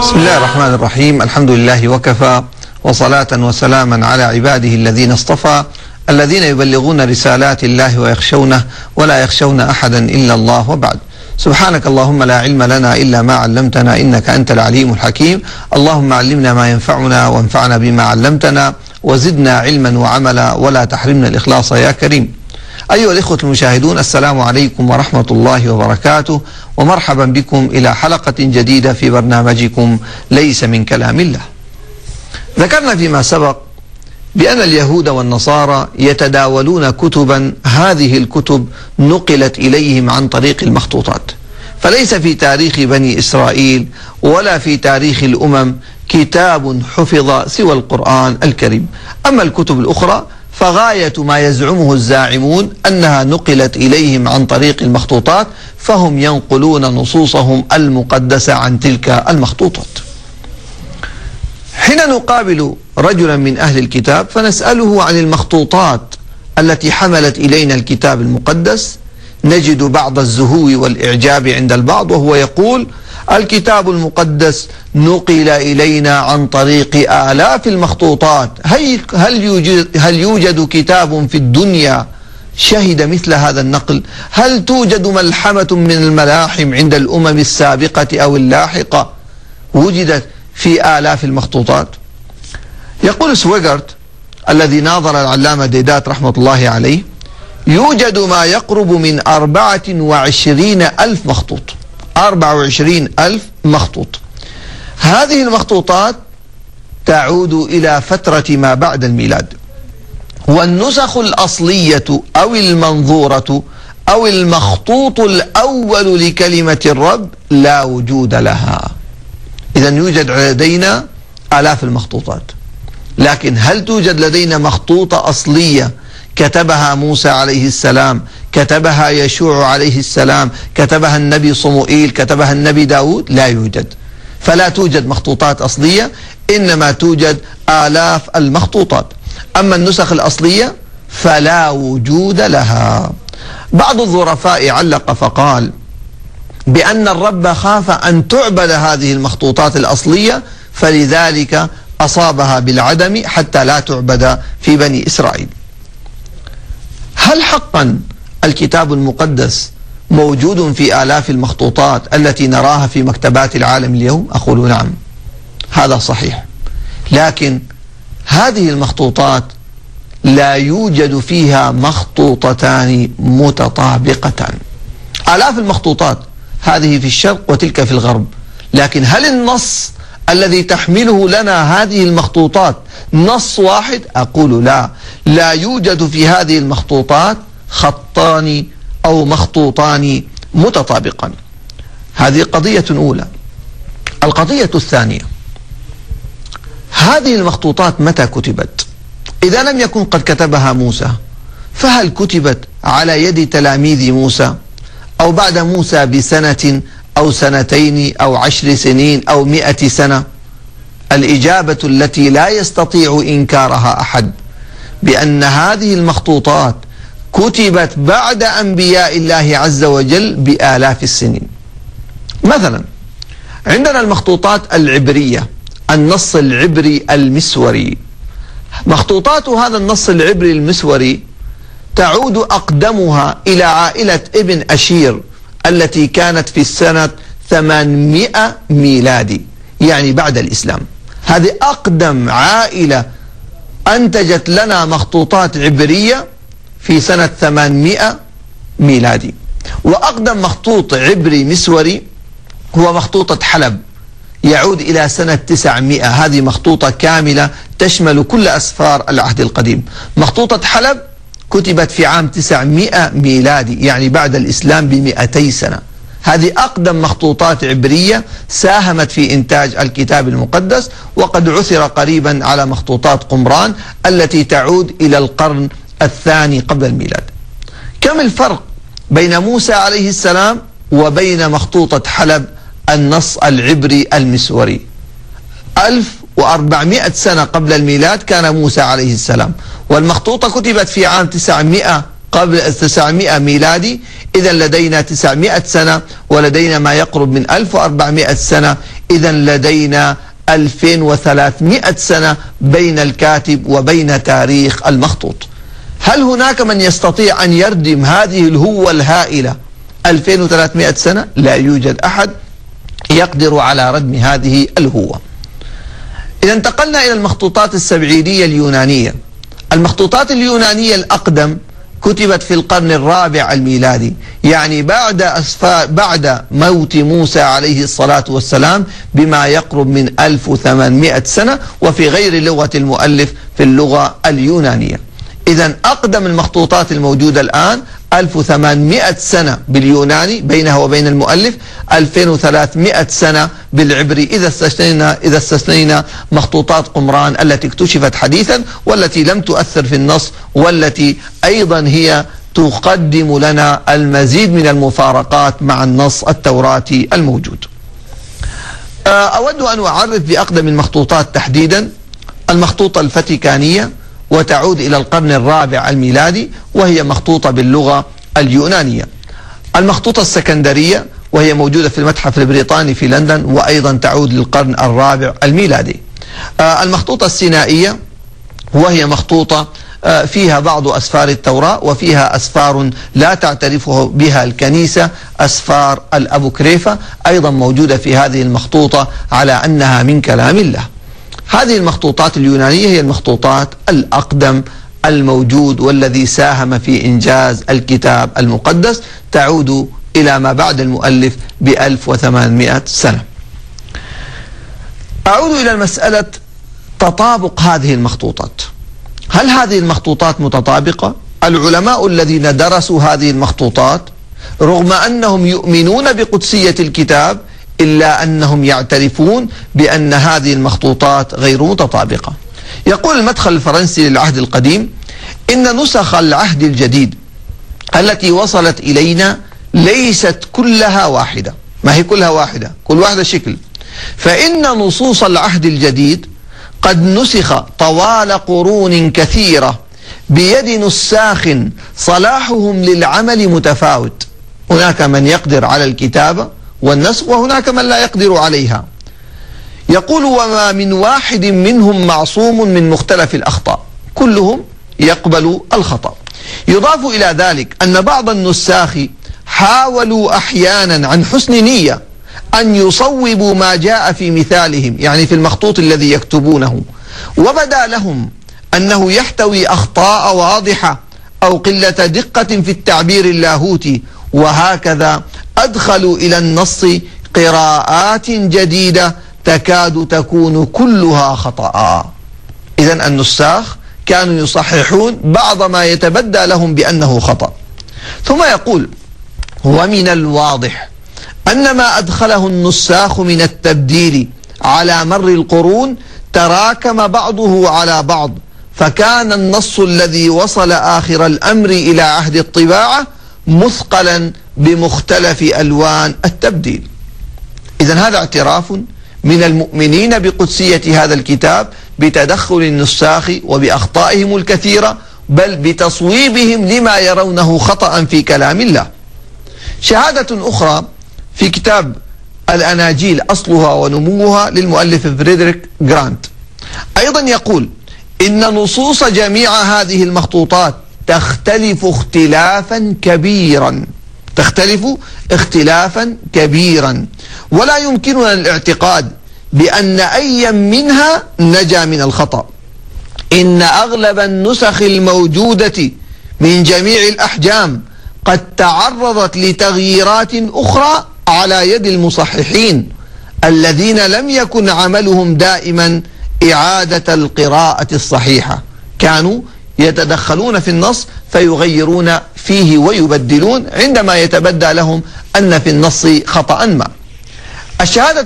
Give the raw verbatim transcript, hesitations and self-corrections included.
بسم الله الرحمن الرحيم. الحمد لله وكفى، وصلاة وسلاما على عباده الذين اصطفى، الذين يبلغون رسالات الله ويخشونه ولا يخشون أحدا إلا الله، وبعد. سبحانك اللهم لا علم لنا إلا ما علمتنا إنك أنت العليم الحكيم. اللهم علمنا ما ينفعنا وانفعنا بما علمتنا وزدنا علما وعملا ولا تحرمنا الإخلاص يا كريم. أيها الإخوة المشاهدون، السلام عليكم ورحمة الله وبركاته، ومرحبا بكم إلى حلقة جديدة في برنامجكم ليس من كلام الله. ذكرنا فيما سبق بأن اليهود والنصارى يتداولون كتبا، هذه الكتب نقلت إليهم عن طريق المخطوطات، فليس في تاريخ بني إسرائيل ولا في تاريخ الأمم كتاب حفظ سوى القرآن الكريم. أما الكتب الأخرى فغاية ما يزعمه الزاعمون أنها نقلت إليهم عن طريق المخطوطات، فهم ينقلون نصوصهم المقدسة عن تلك المخطوطات. حين نقابل رجلا من أهل الكتاب فنسأله عن المخطوطات التي حملت إلينا الكتاب المقدس، نجد بعض الزهو والإعجاب عند البعض، وهو يقول: الكتاب المقدس نقل إلينا عن طريق آلاف المخطوطات، هل يوجد, هل يوجد كتاب في الدنيا شهد مثل هذا النقل؟ هل توجد ملحمة من الملاحم عند الأمم السابقة أو اللاحقة وجدت في آلاف المخطوطات؟ يقول سويغرت الذي ناظر العلامة ديدات رحمة الله عليه: يوجد ما يقرب من أربعة وعشرين ألف مخطوط، أربعة وعشرين ألف مخطوط. هذه المخطوطات تعود إلى فترة ما بعد الميلاد، والنسخ الأصلية أو المنظورة أو المخطوط الأول لكلمة الرب لا وجود لها. إذن يوجد لدينا آلاف المخطوطات، لكن هل توجد لدينا مخطوطة أصلية كتبها موسى عليه السلام، كتبها يشوع عليه السلام، كتبها النبي صموئيل، كتبها النبي داود؟ لا يوجد. فلا توجد مخطوطات أصلية، إنما توجد آلاف المخطوطات. أما النسخ الأصلية فلا وجود لها. بعض الظرفاء علق فقال بأن الرب خاف أن تعبد هذه المخطوطات الأصلية، فلذلك أصابها بالعدم حتى لا تعبد في بني إسرائيل. هل حقا الكتاب المقدس موجود في آلاف المخطوطات التي نراها في مكتبات العالم اليوم؟ أقول نعم، هذا صحيح، لكن هذه المخطوطات لا يوجد فيها مخطوطتان متطابقتان. آلاف المخطوطات هذه في الشرق وتلك في الغرب، لكن هل النص الذي تحمله لنا هذه المخطوطات نص واحد؟ أقول لا، لا يوجد في هذه المخطوطات خطان أو مخطوطان متطابقان. هذه قضية أولى. القضية الثانية: هذه المخطوطات متى كتبت؟ إذا لم يكن قد كتبها موسى، فهل كتبت على يد تلاميذ موسى أو بعد موسى بسنة أو سنتين أو عشر سنين أو مئة سنة؟ الإجابة التي لا يستطيع إنكارها أحد بأن هذه المخطوطات كتبت بعد أنبياء الله عز وجل بآلاف السنين. مثلا عندنا المخطوطات العبرية، النص العبري المسوري. مخطوطات هذا النص العبري المسوري تعود أقدمها إلى عائلة ابن أشير التي كانت في السنة ثمانمائة ميلادي، يعني بعد الإسلام. هذه أقدم عائلة أنتجت لنا مخطوطات عبرية في سنة ثمانمائة ميلادي. وأقدم مخطوط عبري مسوري هو مخطوطة حلب، يعود إلى سنة تسعمائة. هذه مخطوطة كاملة تشمل كل أسفار العهد القديم. مخطوطة حلب كتبت في عام تسعمائة ميلادي، يعني بعد الإسلام بمئتي سنة. هذه أقدم مخطوطات عبرية ساهمت في إنتاج الكتاب المقدس، وقد عثر قريبا على مخطوطات قمران التي تعود إلى القرن الثاني قبل الميلاد. كم الفرق بين موسى عليه السلام وبين مخطوطة حلب النص العبري المسوري؟ ألف وأربعمائة سنة قبل الميلاد كان موسى عليه السلام، والمخطوطة كتبت في عام تسعمائة قبل تسعمائة ميلادي، إذا لدينا تسعمائة سنة، ولدينا ما يقرب من ألف وأربعمائة سنة، إذا لدينا ألفين وثلاثمائة سنة بين الكاتب وبين تاريخ المخطوط. هل هناك من يستطيع أن يردم هذه الهوة الهائلة ألفين وثلاثمائة سنة؟ لا يوجد أحد يقدر على ردم هذه الهوة. إذا انتقلنا إلى المخطوطات السبعينية اليونانية. المخطوطات اليونانية الأقدم كتبت في القرن الرابع الميلادي، يعني بعد أسفار بعد موت موسى عليه الصلاة والسلام بما يقرب من ألف وثمانمائة سنة، وفي غير لغة المؤلف في اللغة اليونانية. إذا أقدم المخطوطات الموجودة الآن ألف وثمانمائة سنة باليوناني بينها وبين المؤلف، ألفين وثلاثمائة سنة بالعبري إذا استثنينا إذا استثنينا مخطوطات قمران التي اكتشفت حديثا والتي لم تؤثر في النص، والتي أيضا هي تقدم لنا المزيد من المفارقات مع النص التوراتي الموجود. أود أن أعرف بأقدم المخطوطات تحديدا المخطوطة الفاتيكانية، وتعود إلى القرن الرابع الميلادي، وهي مخطوطة باللغة اليونانية. المخطوطة السكندرية وهي موجودة في المتحف البريطاني في لندن، وأيضا تعود للقرن الرابع الميلادي. المخطوطة السينائية وهي مخطوطة فيها بعض أسفار التوراة، وفيها أسفار لا تعترف بها الكنيسة، أسفار الأبوكريفة، أيضا موجودة في هذه المخطوطة على أنها من كلام الله. هذه المخطوطات اليونانية هي المخطوطات الأقدم الموجود والذي ساهم في إنجاز الكتاب المقدس، تعود إلى ما بعد المؤلف بألف وثمانمائة سنة. أعود إلى مسألة تطابق هذه المخطوطات. هل هذه المخطوطات متطابقة؟ العلماء الذين درسوا هذه المخطوطات رغم أنهم يؤمنون بقدسية الكتاب إلا أنهم يعترفون بأن هذه المخطوطات غير متطابقة. يقول المدخل الفرنسي للعهد القديم: إن نسخ العهد الجديد التي وصلت إلينا ليست كلها واحدة. ما هي كلها واحدة؟ كل واحدة شكل. فإن نصوص العهد الجديد قد نسخ طوال قرون كثيرة بيد نساخ صلاحهم للعمل متفاوت. هناك من يقدر على الكتابة والنسخ، وهناك من لا يقدر عليها. يقول: وما من واحد منهم معصوم من مختلف الأخطاء، كلهم يقبل الخطأ. يضاف إلى ذلك أن بعض النساخ حاولوا أحيانا عن حسن نية أن يصوبوا ما جاء في مثالهم، يعني في المخطوط الذي يكتبونه، وبدا لهم أنه يحتوي أخطاء واضحة أو قلة دقة في التعبير اللاهوتي، وهكذا أدخلوا إلى النص قراءات جديدة تكاد تكون كلها خطأ. إذن النساخ كانوا يصححون بعض ما يتبدى لهم بأنه خطأ. ثم يقول: ومن الواضح أن ما أدخله النساخ من التبديل على مر القرون تراكم بعضه على بعض، فكان النص الذي وصل آخر الأمر إلى عهد الطباعة مثقلا بمختلف ألوان التبديل. إذن هذا اعتراف من المؤمنين بقدسية هذا الكتاب بتدخل النساخ وبأخطائهم الكثيرة، بل بتصويبهم لما يرونه خطأ في كلام الله. شهادة أخرى في كتاب الأناجيل أصلها ونموها للمؤلف فريدريك جرانت، أيضا يقول: إن نصوص جميع هذه المخطوطات تختلف اختلافا كبيرا تختلف اختلافا كبيرا ولا يمكننا الاعتقاد بأن أي منها نجا من الخطأ. إن أغلب النسخ الموجودة من جميع الأحجام قد تعرضت لتغييرات أخرى على يد المصححين الذين لم يكن عملهم دائما إعادة القراءة الصحيحة، كانوا يتدخلون في النص فيغيرون فيه ويبدلون عندما يتبدى لهم أن في النص خطأ ما. الشهادة